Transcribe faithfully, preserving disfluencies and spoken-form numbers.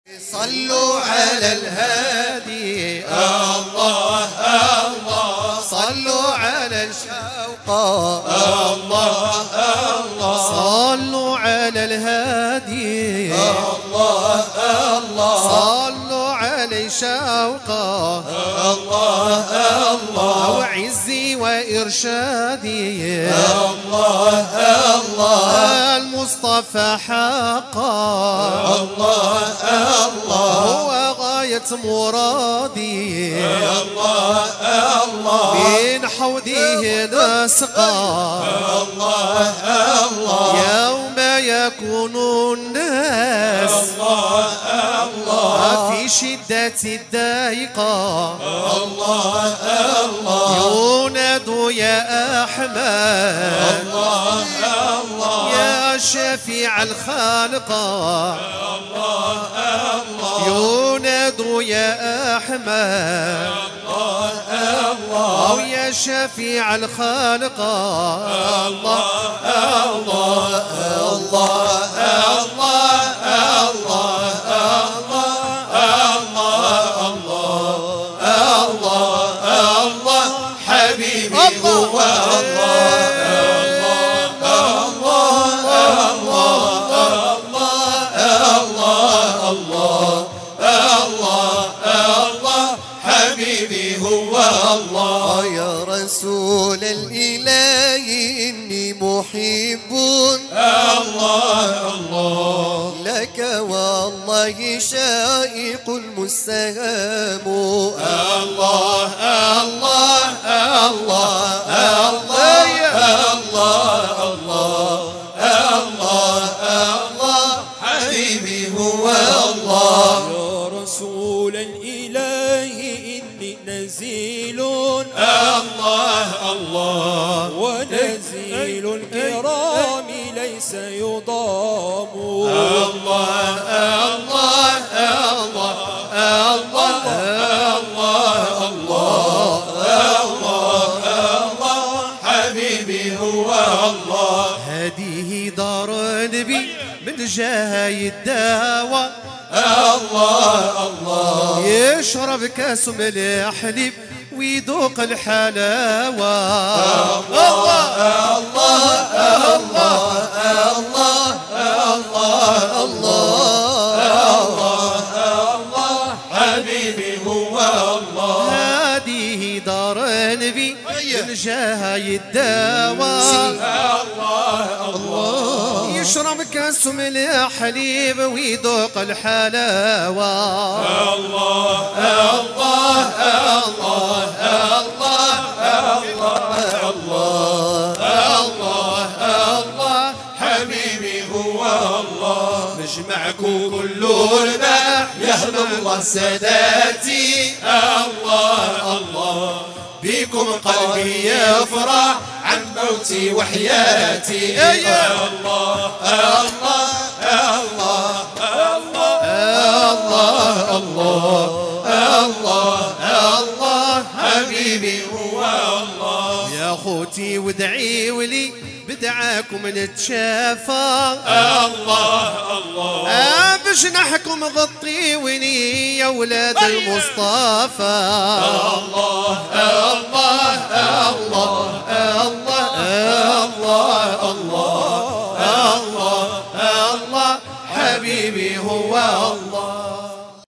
صلوا على الهادي الله الله صلوا على الشوق الله الله صلوا على الهادي الله الله صلوا على شوق الله الله وعزي وإرشادي الله الله المصطفى حقا الله الله هو غاية مرادي الله الله من حوضه نسقى الله الله يوم يكون الناس الله الله في شدة الضيقة الله الله ينادوا يا أحمد الله الله يا شفيع الخالق الله الله ينادوا يا أحمد الله الله أو يا شفيع الخالق الله الله الله حبيبي هو الله حبيبي هو الله يا رسول الإله إني محب الله الله لك والله شائق المستهام الله الله الله الله الله الله حبيبي هو الله يا رسول الإله إني نزيل الله الله ونزيل الكرام ليس يضام الله الله الله الله الله الله حبيبي هو الله هذه دار نبي من جاي الدواء الله الله يشرب كاس من الحليب ويذوق الحلاوة الله الله الله الله الله الله حبيبي هو الله هذه دار نبي من جاي الدواء الله الله يشرب كاس من الحليب ويذوق الحلاوة الله الله الله الله حبيبي هو الله مجمعكم كل الماء يهضم الله ساداتي الله الله بكم قلبي يفرح عن موتي وحياتي الله الله الله الله الله الله الله حبيبي هو الله يا خوتي وادعي ولي بدعاكم نتشافى الله الله آه بجناحكم غطيوني يا ولاد المصطفى الله الله